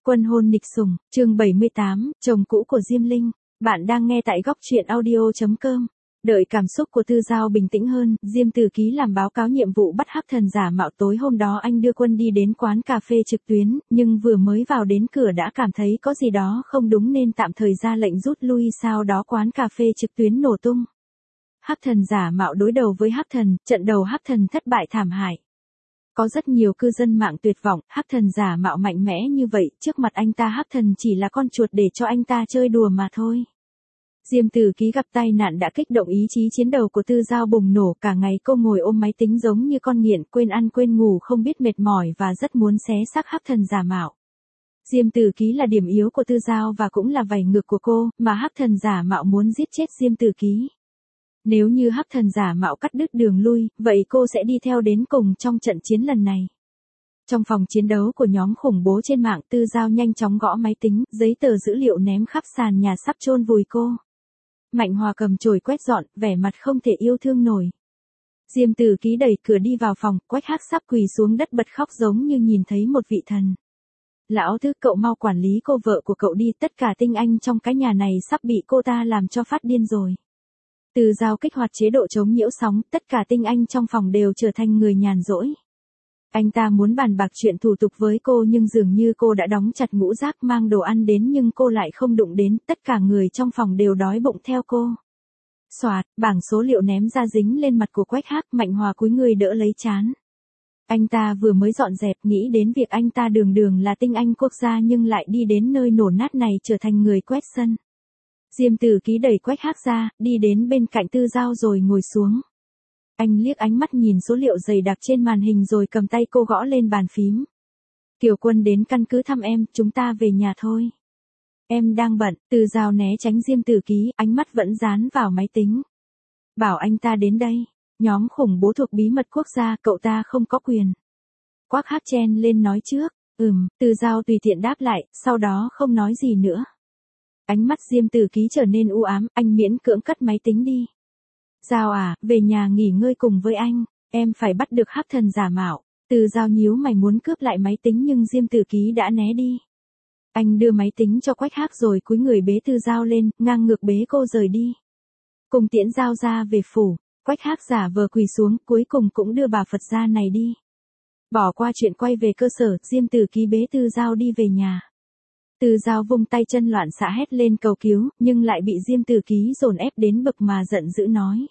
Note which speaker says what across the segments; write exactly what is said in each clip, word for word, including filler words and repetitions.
Speaker 1: Quân hôn nịch sủng, chương bảy mươi tám, chồng cũ của Diêm Linh. Bạn đang nghe tại góc truyện audio.com. Đợi cảm xúc của Tư Giao bình tĩnh hơn, Diêm Tử Ký làm báo cáo nhiệm vụ bắt hắc thần giả mạo. Tối hôm đó anh đưa Quân đi đến quán cà phê trực tuyến, nhưng vừa mới vào đến cửa đã cảm thấy có gì đó không đúng nên tạm thời ra lệnh rút lui. Sau đó quán cà phê trực tuyến nổ tung. Hắc thần giả mạo đối đầu với hắc thần, trận đầu hắc thần thất bại thảm hại. Có rất nhiều cư dân mạng tuyệt vọng, hắc thần giả mạo mạnh mẽ như vậy, trước mặt anh ta hắc thần chỉ là con chuột để cho anh ta chơi đùa mà thôi. Diêm Tử Ký gặp tai nạn đã kích động ý chí chiến đấu của Tư Giao bùng nổ, cả ngày cô ngồi ôm máy tính giống như con nghiện, quên ăn quên ngủ, không biết mệt mỏi và rất muốn xé xác hắc thần giả mạo. Diêm Tử Ký là điểm yếu của Tư Giao và cũng là vảy ngược của cô, mà hắc thần giả mạo muốn giết chết Diêm Tử Ký. Nếu như hắc thần giả mạo cắt đứt đường lui, vậy cô sẽ đi theo đến cùng trong trận chiến lần này. Trong phòng chiến đấu của nhóm khủng bố trên mạng, Tư Giao nhanh chóng gõ máy tính, giấy tờ dữ liệu ném khắp sàn nhà sắp chôn vùi cô. Mạnh Hòa cầm chổi quét dọn, vẻ mặt không thể yêu thương nổi. Diêm Tử Ký đẩy cửa đi vào phòng, Quách Hắc sắp quỳ xuống đất bật khóc giống như nhìn thấy một vị thần. Lão Thứ, cậu mau quản lý cô vợ của cậu đi, tất cả tinh anh trong cái nhà này sắp bị cô ta làm cho phát điên rồi. Tư Giao kích hoạt chế độ chống nhiễu sóng, tất cả tinh anh trong phòng đều trở thành người nhàn rỗi. Anh ta muốn bàn bạc chuyện thủ tục với cô nhưng dường như cô đã đóng chặt ngũ giác mang đồ ăn đến nhưng cô lại không đụng đến, tất cả người trong phòng đều đói bụng theo cô. Xoạt, bảng số liệu ném ra dính lên mặt của Quách Hắc, Mạnh Hòa cúi người đỡ lấy trán. Anh ta vừa mới dọn dẹp nghĩ đến việc anh ta đường đường là tinh anh quốc gia nhưng lại đi đến nơi nổ nát này trở thành người quét sân. Diêm Tử Ký đẩy Quách Hắc ra, đi đến bên cạnh Tư Giao rồi ngồi xuống. Anh liếc ánh mắt nhìn số liệu dày đặc trên màn hình rồi cầm tay cô gõ lên bàn phím. Kiều Quân đến căn cứ thăm em, chúng ta về nhà thôi. Em đang bận. Tư Giao né tránh Diêm Tử Ký, ánh mắt vẫn dán vào máy tính. Bảo anh ta đến đây. Nhóm khủng bố thuộc bí mật quốc gia, cậu ta không có quyền. Quách Hắc chen lên nói trước. Ừm, Tư Giao tùy tiện đáp lại, sau đó không nói gì nữa. Ánh mắt Diêm Tử Ký trở nên u ám, anh miễn cưỡng cất máy tính đi. Giao à, về nhà nghỉ ngơi cùng với anh, em phải bắt được hắc thần giả mạo. Tư Giao nhíu mày muốn cướp lại máy tính nhưng Diêm Tử Ký đã né đi. Anh đưa máy tính cho Quách Hắc rồi cúi người bế Tư Giao lên, ngang ngược bế cô rời đi. Cùng tiễn Giao ra về phủ, Quách Hắc giả vờ quỳ xuống, cuối cùng cũng đưa bà Phật gia này đi. Bỏ qua chuyện quay về cơ sở, Diêm Tử Ký bế Tư Giao đi về nhà. Tư Giao vung tay chân loạn xạ hét lên cầu cứu, nhưng lại bị Diêm Tử Ký dồn ép đến bực mà giận dữ nói.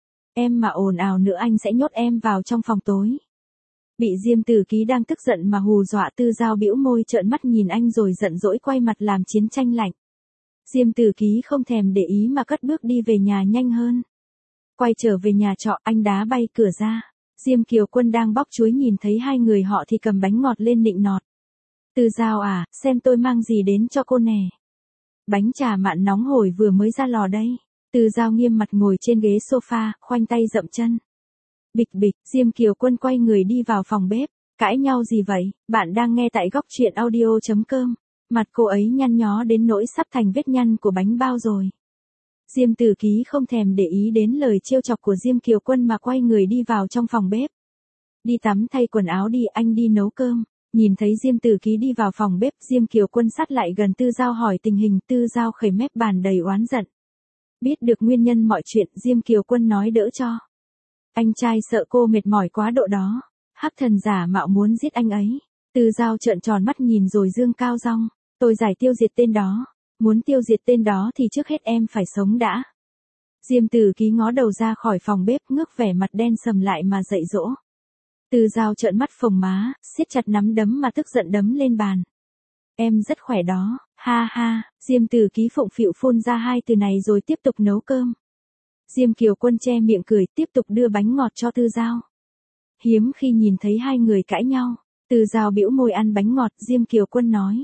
Speaker 1: Em mà ồn ào nữa anh sẽ nhốt em vào trong phòng tối. Bị Diêm Tử Ký đang tức giận mà hù dọa, Tư Giao bĩu môi trợn mắt nhìn anh rồi giận dỗi quay mặt làm chiến tranh lạnh. Diêm Tử Ký không thèm để ý mà cất bước đi về nhà nhanh hơn. Quay trở về nhà trọ, anh đá bay cửa ra. Diêm Kiều Quân đang bóc chuối nhìn thấy hai người họ thì cầm bánh ngọt lên nịnh nọt. Tư Giao à, xem tôi mang gì đến cho cô nè. Bánh trà mặn nóng hổi vừa mới ra lò đây. Tư Giao nghiêm mặt ngồi trên ghế sofa, khoanh tay dậm chân. Bịch bịch, Diêm Kiều Quân quay người đi vào phòng bếp. Cãi nhau gì vậy? Bạn đang nghe tại góc truyện audio.com. Mặt cô ấy nhăn nhó đến nỗi sắp thành vết nhăn của bánh bao rồi. Diêm Tử Ký không thèm để ý đến lời trêu chọc của Diêm Kiều Quân mà quay người đi vào trong phòng bếp. Đi tắm thay quần áo đi, anh đi nấu cơm. Nhìn thấy Diêm Tử Ký đi vào phòng bếp, Diêm Kiều Quân sát lại gần Tư Giao hỏi tình hình. Tư Giao khẩy mép bàn đầy oán giận. Biết được nguyên nhân mọi chuyện, Diêm Kiều Quân nói đỡ cho. Anh trai sợ cô mệt mỏi quá độ đó. Hắc thần giả mạo muốn giết anh ấy. Tư Giao trợn tròn mắt nhìn rồi dương cao rong. Tôi giải tiêu diệt tên đó. Muốn tiêu diệt tên đó thì trước hết em phải sống đã. Diêm Tử Ký ngó đầu ra khỏi phòng bếp, ngước vẻ mặt đen sầm lại mà dạy dỗ. Tư Giao trợn mắt phồng má, siết chặt nắm đấm mà tức giận đấm lên bàn. Em rất khỏe đó, ha ha. Diêm Tử Ký phụng phịu phun ra hai từ này rồi tiếp tục nấu cơm. Diêm Kiều Quân che miệng cười, tiếp tục đưa bánh ngọt cho Tư Giao. Hiếm khi nhìn thấy hai người cãi nhau, Tư Giao bĩu môi ăn bánh ngọt. Diêm Kiều Quân nói.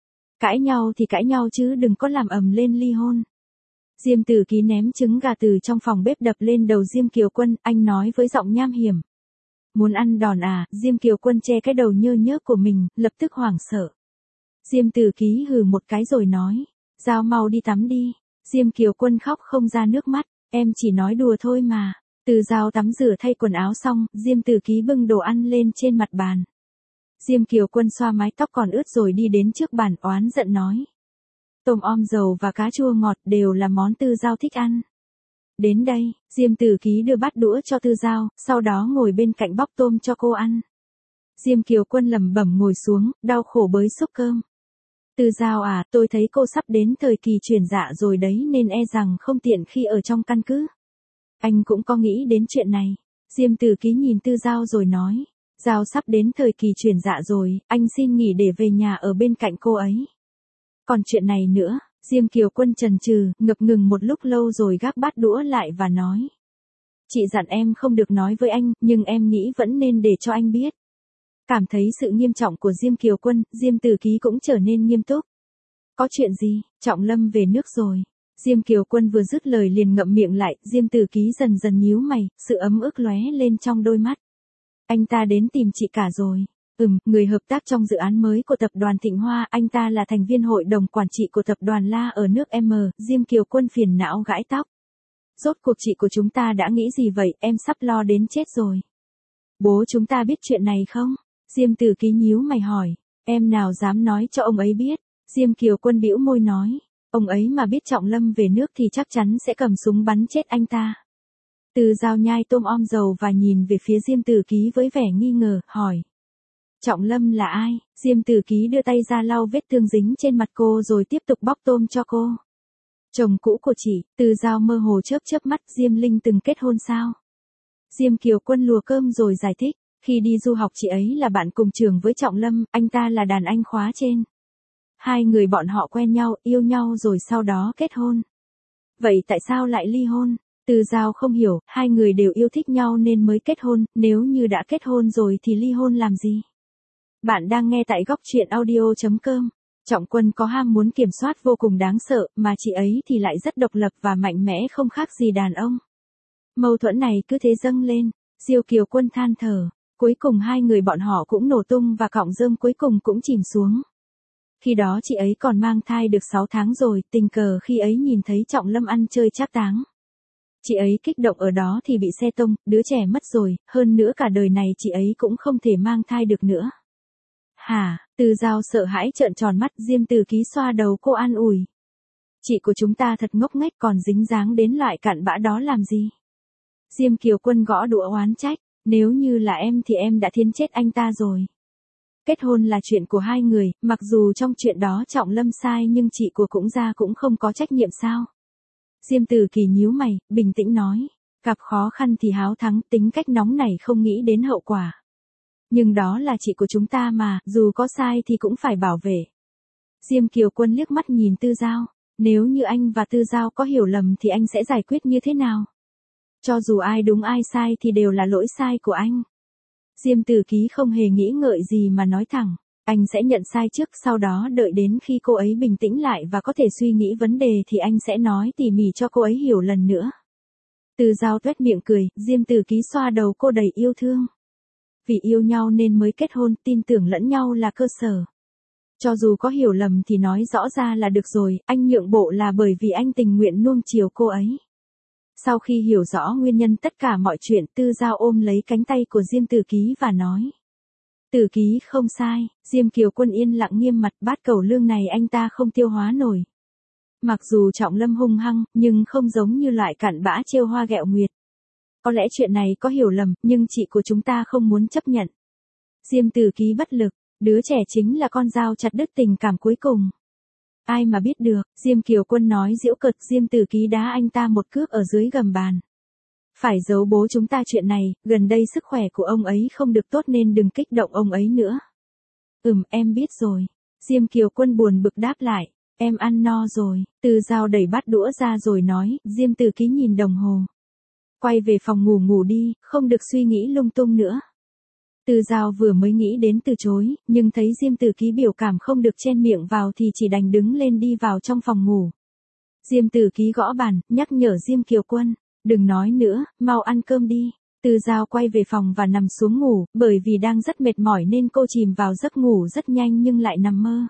Speaker 1: Cãi nhau thì cãi nhau chứ đừng có làm ầm lên ly hôn. Diêm Tử Ký ném trứng gà từ trong phòng bếp đập lên đầu Diêm Kiều Quân, anh nói với giọng nham hiểm. Muốn ăn đòn à? Diêm Kiều Quân che cái đầu nhơ nhớp của mình, lập tức hoảng sợ. Diêm Tử Ký hừ một cái rồi nói. Giao mau đi tắm đi. Diêm Kiều Quân khóc không ra nước mắt. Em chỉ nói đùa thôi mà. Tư Giao tắm rửa thay quần áo xong, Diêm Tử Ký bưng đồ ăn lên trên mặt bàn. Diêm Kiều Quân xoa mái tóc còn ướt rồi đi đến trước bàn oán giận nói. Tôm om dầu và cá chua ngọt đều là món Tư Giao thích ăn. Đến đây, Diêm Tử Ký đưa bát đũa cho Tư Giao, sau đó ngồi bên cạnh bóc tôm cho cô ăn. Diêm Kiều Quân lẩm bẩm ngồi xuống, đau khổ bới xúc cơm. Tư Giao à, tôi thấy cô sắp đến thời kỳ chuyển dạ rồi đấy nên e rằng không tiện khi ở trong căn cứ. Anh cũng có nghĩ đến chuyện này. Diêm Tử Ký nhìn Tư Giao rồi nói. Giao sắp đến thời kỳ chuyển dạ rồi, anh xin nghỉ để về nhà ở bên cạnh cô ấy. Còn chuyện này nữa, Diêm Kiều Quân chần chừ, ngập ngừng một lúc lâu rồi gác bát đũa lại và nói. Chị dặn em không được nói với anh, nhưng em nghĩ vẫn nên để cho anh biết. Cảm thấy sự nghiêm trọng của Diêm Kiều Quân, Diêm Tử Ký cũng trở nên nghiêm túc. Có chuyện gì, Trọng Lâm về nước rồi. Diêm Kiều Quân vừa dứt lời liền ngậm miệng lại, Diêm Tử Ký dần dần nhíu mày, sự ấm ức lóe lên trong đôi mắt. Anh ta đến tìm chị cả rồi. Ừm, người hợp tác trong dự án mới của tập đoàn Thịnh Hoa, anh ta là thành viên hội đồng quản trị của tập đoàn La ở nước M, Diêm Kiều Quân phiền não gãi tóc. Rốt cuộc chị của chúng ta đã nghĩ gì vậy, em sắp lo đến chết rồi. Bố chúng ta biết chuyện này không? Diêm Tử Ký nhíu mày hỏi. Em nào dám nói cho ông ấy biết? Diêm Kiều Quân bĩu môi nói. Ông ấy mà biết Trọng Lâm về nước thì chắc chắn sẽ cầm súng bắn chết anh ta. Tư Giao nhai tôm om dầu và nhìn về phía Diêm Tử Ký với vẻ nghi ngờ, hỏi. Trọng Lâm là ai? Diêm Tử Ký đưa tay ra lau vết thương dính trên mặt cô rồi tiếp tục bóc tôm cho cô. Chồng cũ của chị. Tư Giao mơ hồ chớp chớp mắt. Diêm Linh từng kết hôn sao? Diêm Kiều Quân lùa cơm rồi giải thích. Khi đi du học chị ấy là bạn cùng trường với Trọng Lâm, anh ta là đàn anh khóa trên. Hai người bọn họ quen nhau, yêu nhau rồi sau đó kết hôn. Vậy tại sao lại ly hôn? Tư Giao không hiểu, hai người đều yêu thích nhau nên mới kết hôn, nếu như đã kết hôn rồi thì ly hôn làm gì? Bạn đang nghe tại góc truyện audio chấm com. Trọng Quân có ham muốn kiểm soát vô cùng đáng sợ, mà chị ấy thì lại rất độc lập và mạnh mẽ không khác gì đàn ông. Mâu thuẫn này cứ thế dâng lên, Diêu Kiều Quân than thở. Cuối cùng hai người bọn họ cũng nổ tung và cọng rơm cuối cùng cũng chìm xuống. Khi đó chị ấy còn mang thai được sáu tháng rồi, tình cờ khi ấy nhìn thấy Trọng Lâm ăn chơi trác táng. Chị ấy kích động ở đó thì bị xe tông, đứa trẻ mất rồi, hơn nữa cả đời này chị ấy cũng không thể mang thai được nữa. Hả? Tư Giao sợ hãi trợn tròn mắt. Diêm Tử Ký xoa đầu cô an ủi. Chị của chúng ta thật ngốc nghếch, còn dính dáng đến loại cặn bã đó làm gì? Diêm Kiều Quân gõ đũa oán trách. Nếu như là em thì em đã thiến chết anh ta rồi. Kết hôn là chuyện của hai người, mặc dù trong chuyện đó Trọng Lâm sai nhưng chị của cũng ra cũng không có trách nhiệm sao? Diêm Tử Ký nhíu mày, bình tĩnh nói. Gặp khó khăn thì háo thắng, tính cách nóng nảy không nghĩ đến hậu quả. Nhưng đó là chị của chúng ta mà, dù có sai thì cũng phải bảo vệ. Diêm Kiều Quân liếc mắt nhìn Tư Giao. Nếu như anh và Tư Giao có hiểu lầm thì anh sẽ giải quyết như thế nào? Cho dù ai đúng ai sai thì đều là lỗi sai của anh. Diêm Tử Ký không hề nghĩ ngợi gì mà nói thẳng. Anh sẽ nhận sai trước, sau đó đợi đến khi cô ấy bình tĩnh lại và có thể suy nghĩ vấn đề thì anh sẽ nói tỉ mỉ cho cô ấy hiểu lần nữa. Tư Giao tuét miệng cười, Diêm Tử Ký xoa đầu cô đầy yêu thương. Vì yêu nhau nên mới kết hôn, tin tưởng lẫn nhau là cơ sở. Cho dù có hiểu lầm thì nói rõ ra là được rồi, anh nhượng bộ là bởi vì anh tình nguyện nuông chiều cô ấy. Sau khi hiểu rõ nguyên nhân tất cả mọi chuyện, Tư Giao ôm lấy cánh tay của Diêm Tử Ký và nói. Tử Ký không sai. Diêm Kiều Quân yên lặng nghiêm mặt, bát cẩu lương này anh ta không tiêu hóa nổi. Mặc dù Trọng Lâm hung hăng, nhưng không giống như loại cặn bã trêu hoa ghẹo nguyệt. Có lẽ chuyện này có hiểu lầm, nhưng chị của chúng ta không muốn chấp nhận. Diêm Tử Ký bất lực, đứa trẻ chính là con dao chặt đứt tình cảm cuối cùng. Ai mà biết được, Diêm Kiều Quân nói giễu cợt. Diêm Tử Ký đá anh ta một cước ở dưới gầm bàn. Phải giấu bố chúng ta chuyện này, gần đây sức khỏe của ông ấy không được tốt nên đừng kích động ông ấy nữa. Ừm, em biết rồi. Diêm Kiều Quân buồn bực đáp lại, em ăn no rồi. Tư Giao đẩy bát đũa ra rồi nói. Diêm Tử Ký nhìn đồng hồ. Quay về phòng ngủ ngủ đi, không được suy nghĩ lung tung nữa. Tư Giao vừa mới nghĩ đến từ chối, nhưng thấy Diêm Tử Ký biểu cảm không được chen miệng vào thì chỉ đành đứng lên đi vào trong phòng ngủ. Diêm Tử Ký gõ bàn, nhắc nhở Diêm Kiều Quân, đừng nói nữa, mau ăn cơm đi. Tư Giao quay về phòng và nằm xuống ngủ, bởi vì đang rất mệt mỏi nên cô chìm vào giấc ngủ rất nhanh nhưng lại nằm mơ.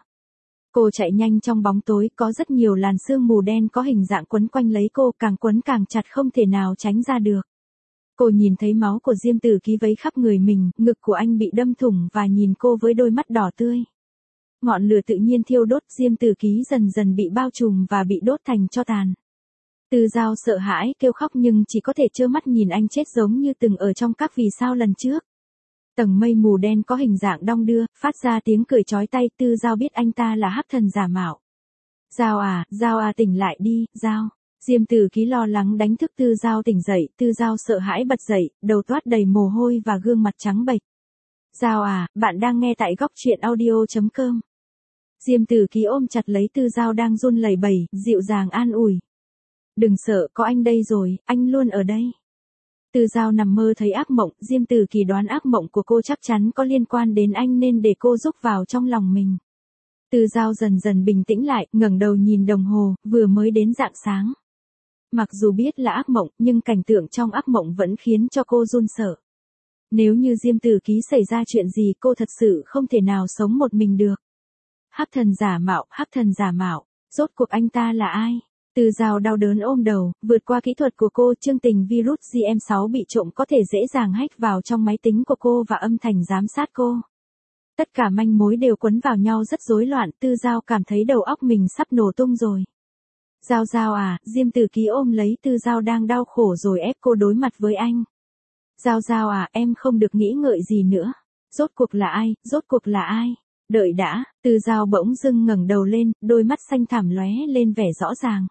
Speaker 1: Cô chạy nhanh trong bóng tối, có rất nhiều làn sương mù đen có hình dạng quấn quanh lấy cô, càng quấn càng chặt không thể nào tránh ra được. Cô nhìn thấy máu của Diêm Tử Ký vấy khắp người mình, ngực của anh bị đâm thủng và nhìn cô với đôi mắt đỏ tươi. Ngọn lửa tự nhiên thiêu đốt, Diêm Tử Ký dần dần bị bao trùm và bị đốt thành tro tàn. Tư Dao sợ hãi kêu khóc nhưng chỉ có thể trơ mắt nhìn anh chết giống như từng ở trong các vì sao lần trước. Tầng mây mù đen có hình dạng đong đưa, phát ra tiếng cười chói tai, Tư Dao biết anh ta là hắc thần giả mạo. Dao à, Dao à tỉnh lại đi, Dao. Diêm Tử Ký lo lắng đánh thức Tư Dao tỉnh dậy, Tư Dao sợ hãi bật dậy, đầu toát đầy mồ hôi và gương mặt trắng bệch. Dao à, bạn đang nghe tại góc truyện audio chấm com. Diêm Tử Ký ôm chặt lấy Tư Dao đang run lẩy bẩy, dịu dàng an ủi. Đừng sợ, có anh đây rồi, anh luôn ở đây. Tư Dao nằm mơ thấy ác mộng, Diêm Tử Ký đoán ác mộng của cô chắc chắn có liên quan đến anh nên để cô rúc vào trong lòng mình. Tư Dao dần dần bình tĩnh lại, ngẩng đầu nhìn đồng hồ, vừa mới đến rạng sáng. Mặc dù biết là ác mộng, nhưng cảnh tượng trong ác mộng vẫn khiến cho cô run sợ. Nếu như Diêm Tử Ký xảy ra chuyện gì cô thật sự không thể nào sống một mình được. Hắc thần giả mạo, hắc thần giả mạo, rốt cuộc anh ta là ai? Tư Dao đau đớn ôm đầu, vượt qua kỹ thuật của cô, chương trình virus G M sáu bị trộm có thể dễ dàng hack vào trong máy tính của cô và âm thanh giám sát cô. Tất cả manh mối đều quấn vào nhau rất rối loạn, Tư Dao cảm thấy đầu óc mình sắp nổ tung rồi. Dao Dao à, Diêm Tử Ký ôm lấy Tư Dao đang đau khổ rồi ép cô đối mặt với anh. Dao Dao à, em không được nghĩ ngợi gì nữa. Rốt cuộc là ai, rốt cuộc là ai? Đợi đã, Tư Dao bỗng dưng ngẩng đầu lên, đôi mắt xanh thẳm lóe lên vẻ rõ ràng.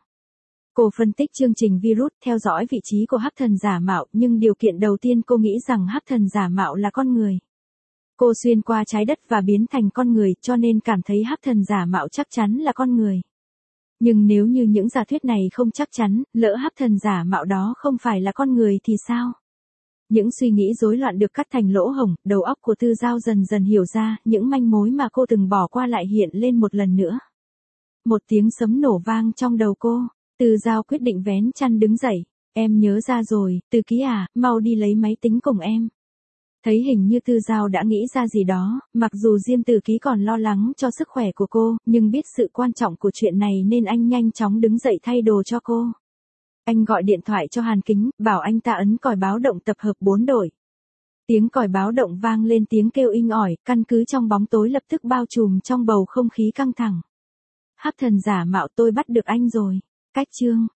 Speaker 1: Cô phân tích chương trình virus, theo dõi vị trí của hắc thần giả mạo, nhưng điều kiện đầu tiên cô nghĩ rằng hắc thần giả mạo là con người. Cô xuyên qua trái đất và biến thành con người, cho nên cảm thấy hắc thần giả mạo chắc chắn là con người. Nhưng nếu như những giả thuyết này không chắc chắn, lỡ hắc thần giả mạo đó không phải là con người thì sao? Những suy nghĩ rối loạn được cắt thành lỗ hổng, đầu óc của Tư Dao dần dần hiểu ra, những manh mối mà cô từng bỏ qua lại hiện lên một lần nữa. Một tiếng sấm nổ vang trong đầu cô, Tư Dao quyết định vén chăn đứng dậy. Em nhớ ra rồi, Tử Ký à, mau đi lấy máy tính cùng em. Thấy hình như Tư Dao đã nghĩ ra gì đó, mặc dù Diêm Tử Ký còn lo lắng cho sức khỏe của cô, nhưng biết sự quan trọng của chuyện này nên anh nhanh chóng đứng dậy thay đồ cho cô. Anh gọi điện thoại cho Hàn Kính, bảo anh ta ấn còi báo động tập hợp bốn đội. Tiếng còi báo động vang lên, tiếng kêu inh ỏi, căn cứ trong bóng tối lập tức bao trùm trong bầu không khí căng thẳng. Hắc thần giả mạo, tôi bắt được anh rồi. Cách chương